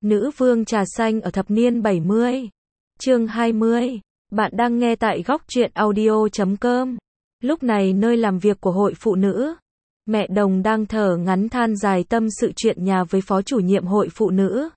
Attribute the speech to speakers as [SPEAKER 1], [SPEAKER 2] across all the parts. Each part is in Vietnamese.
[SPEAKER 1] Nữ vương trà xanh ở thập niên 70. Chương 20. Bạn đang nghe tại góc truyện audio.com. Lúc này nơi làm việc của hội phụ nữ, mẹ Đồng đang thở ngắn than dài tâm sự chuyện nhà với phó chủ nhiệm hội phụ nữ.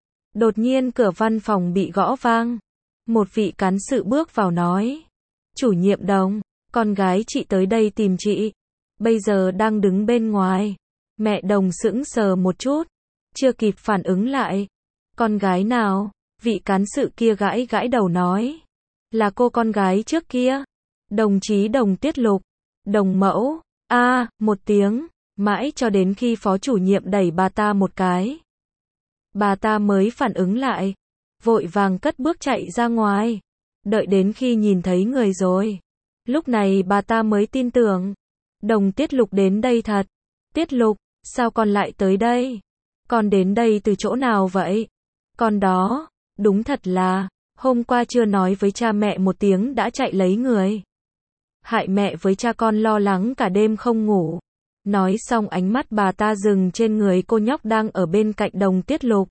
[SPEAKER 1] Đột nhiên cửa văn phòng bị gõ vang. Một vị cán sự bước vào nói: "Chủ nhiệm Đồng, con gái chị tới đây tìm chị. Bây giờ đang đứng bên ngoài." Mẹ Đồng sững sờ một chút, chưa kịp phản ứng lại. "Con gái nào?" Vị cán sự kia gãi gãi đầu nói: "Là cô con gái trước kia. Đồng chí Đồng Tiết Lục, Đồng mẫu." Một tiếng, mãi cho đến khi phó chủ nhiệm đẩy bà ta một cái, bà ta mới phản ứng lại, vội vàng cất bước chạy ra ngoài. Đợi đến khi nhìn thấy người rồi, lúc này bà ta mới tin tưởng. "Đồng Tiết Lục đến đây thật." "Tiết Lục, sao con lại tới đây? Con đến đây từ chỗ nào vậy?" "Con đó, đúng thật là, hôm qua chưa nói với cha mẹ một tiếng đã chạy lấy người. Hại mẹ với cha con lo lắng cả đêm không ngủ." Nói xong ánh mắt bà ta dừng trên người cô nhóc đang ở bên cạnh Đồng Tiết Lục.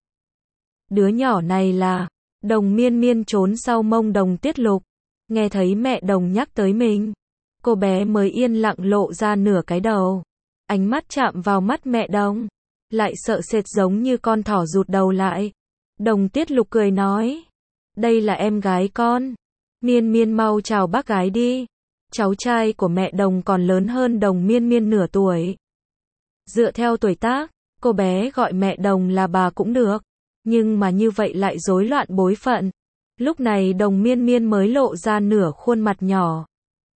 [SPEAKER 1] Đứa nhỏ này là Đồng Miên Miên trốn sau mông Đồng Tiết Lục. Nghe thấy mẹ Đồng nhắc tới mình, cô bé mới yên lặng lộ ra nửa cái đầu. Ánh mắt chạm vào mắt mẹ Đồng, lại sợ sệt giống như con thỏ rụt đầu lại. Đồng Tiết Lục cười nói: "Đây là em gái con. Miên Miên mau chào bác gái đi." Cháu trai của mẹ Đồng còn lớn hơn Đồng Miên Miên nửa tuổi. Dựa theo tuổi tác, cô bé gọi mẹ Đồng là bà cũng được, nhưng mà như vậy lại rối loạn bối phận. Lúc này Đồng Miên Miên mới lộ ra nửa khuôn mặt nhỏ,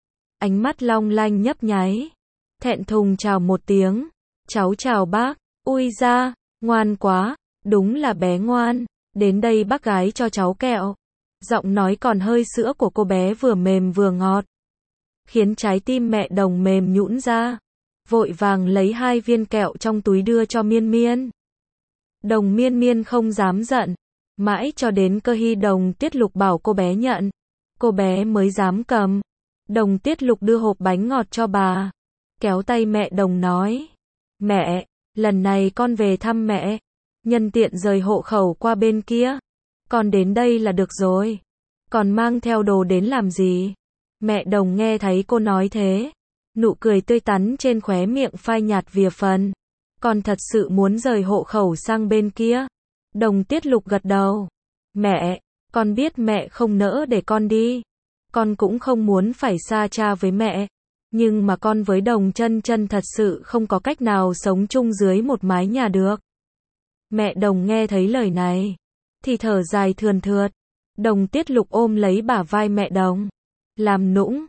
[SPEAKER 1] ánh mắt long lanh nhấp nháy, thẹn thùng chào một tiếng: "Cháu chào bác." "Ui da, ngoan quá, đúng là bé ngoan, đến đây bác gái cho cháu kẹo." Giọng nói còn hơi sữa của cô bé vừa mềm vừa ngọt, khiến trái tim mẹ Đồng mềm nhũn ra, vội vàng lấy 2 viên kẹo trong túi đưa cho Miên Miên. Đồng Miên Miên không dám giận, mãi cho đến cơ hi Đồng Tiết Lục bảo cô bé nhận, cô bé mới dám cầm. Đồng Tiết Lục đưa hộp bánh ngọt cho bà, kéo tay mẹ Đồng nói: "Mẹ, lần này con về thăm mẹ, nhân tiện rời hộ khẩu qua bên kia, con đến đây là được rồi. Còn mang theo đồ đến làm gì?" Mẹ Đồng nghe thấy cô nói thế, nụ cười tươi tắn trên khóe miệng phai nhạt vỉa phần. "Con thật sự muốn rời hộ khẩu sang bên kia." Đồng Tiết Lục gật đầu: "Mẹ, con biết mẹ không nỡ để con đi. Con cũng không muốn phải xa cha với mẹ. Nhưng mà con với Đồng Chân Chân thật sự không có cách nào sống chung dưới một mái nhà được." Mẹ Đồng nghe thấy lời này, thì thở dài thườn thượt. Đồng Tiết Lục ôm lấy bả vai mẹ Đồng, làm nũng: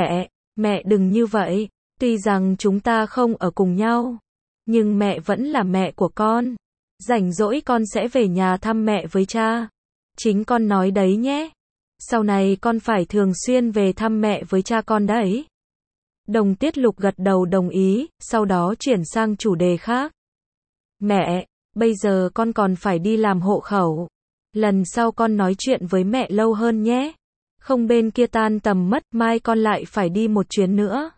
[SPEAKER 1] Mẹ đừng như vậy. Tuy rằng chúng ta không ở cùng nhau, nhưng mẹ vẫn là mẹ của con. Rảnh rỗi con sẽ về nhà thăm mẹ với cha. Chính con nói đấy nhé. Sau này con phải thường xuyên về thăm mẹ với cha con đấy." Đồng Tiết Lục gật đầu đồng ý, sau đó chuyển sang chủ đề khác: "Mẹ, bây giờ con còn phải đi làm hộ khẩu. Lần sau con nói chuyện với mẹ lâu hơn nhé. Không bên kia tan tầm mất, mai con lại phải đi một chuyến nữa."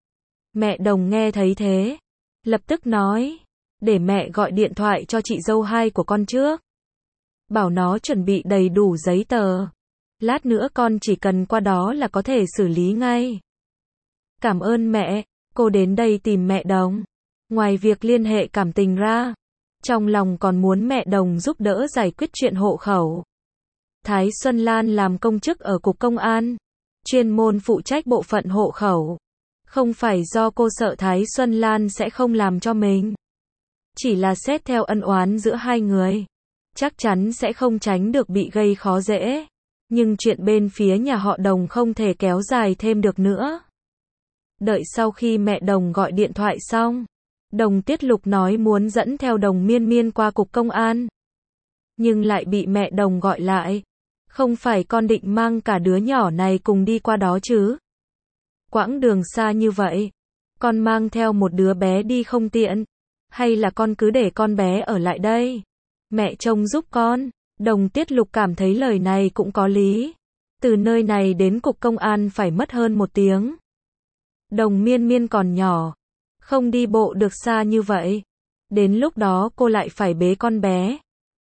[SPEAKER 1] Mẹ Đồng nghe thấy thế, lập tức nói: "Để mẹ gọi điện thoại cho chị dâu hai của con trước. Bảo nó chuẩn bị đầy đủ giấy tờ. Lát nữa con chỉ cần qua đó là có thể xử lý ngay." "Cảm ơn mẹ." Cô đến đây tìm mẹ Đồng, ngoài việc liên hệ cảm tình ra, trong lòng còn muốn mẹ Đồng giúp đỡ giải quyết chuyện hộ khẩu. Thái Xuân Lan làm công chức ở Cục Công an, chuyên môn phụ trách bộ phận hộ khẩu. Không phải do cô sợ Thái Xuân Lan sẽ không làm cho mình, chỉ là xét theo ân oán giữa hai người, chắc chắn sẽ không tránh được bị gây khó dễ. Nhưng chuyện bên phía nhà họ Đồng không thể kéo dài thêm được nữa. Đợi sau khi mẹ Đồng gọi điện thoại xong, Đồng Tiết Lục nói muốn dẫn theo Đồng Miên Miên qua Cục Công an, nhưng lại bị mẹ Đồng gọi lại: "Không phải con định mang cả đứa nhỏ này cùng đi qua đó chứ? Quãng đường xa như vậy, con mang theo một đứa bé đi không tiện, hay là con cứ để con bé ở lại đây, mẹ trông giúp con." Đồng Tiết Lục cảm thấy lời này cũng có lý. Từ nơi này đến Cục Công an phải mất hơn 1 tiếng. Đồng Miên Miên còn nhỏ, không đi bộ được xa như vậy. Đến lúc đó cô lại phải bế con bé,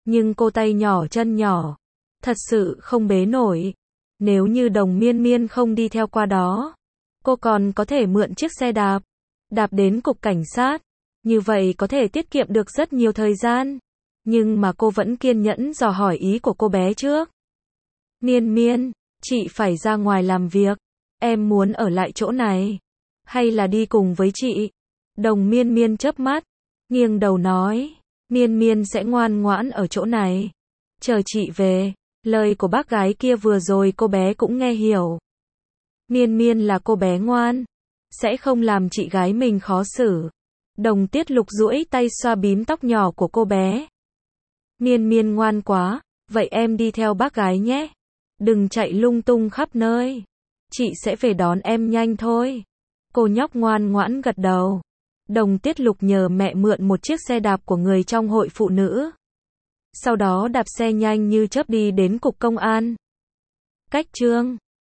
[SPEAKER 1] Nhưng cô tay nhỏ chân nhỏ, thật sự không bế nổi. Nếu như Đồng Miên Miên không đi theo qua đó, cô còn có thể mượn chiếc xe đạp, đạp đến cục cảnh sát. Như vậy có thể tiết kiệm được rất nhiều thời gian. Nhưng mà cô vẫn kiên nhẫn dò hỏi ý của cô bé trước. Miên Miên, chị phải ra ngoài làm việc. Em muốn ở lại chỗ này. Hay là đi cùng với chị? Đồng Miên Miên chớp mắt, nghiêng đầu nói. Miên Miên sẽ ngoan ngoãn ở chỗ này. Chờ chị về. Lời của bác gái kia vừa rồi cô bé cũng nghe hiểu. Miên Miên là cô bé ngoan, sẽ không làm chị gái mình khó xử. Đồng Tiết Lục duỗi tay xoa bím tóc nhỏ của cô bé. Miên Miên ngoan quá, vậy em đi theo bác gái nhé. Đừng chạy lung tung khắp nơi. Chị sẽ về đón em nhanh thôi. Cô nhóc ngoan ngoãn gật đầu. Đồng Tiết Lục nhờ mẹ mượn một chiếc xe đạp của người trong hội phụ nữ. Sau đó đạp xe nhanh như chớp đi đến cục công an. Cách Trương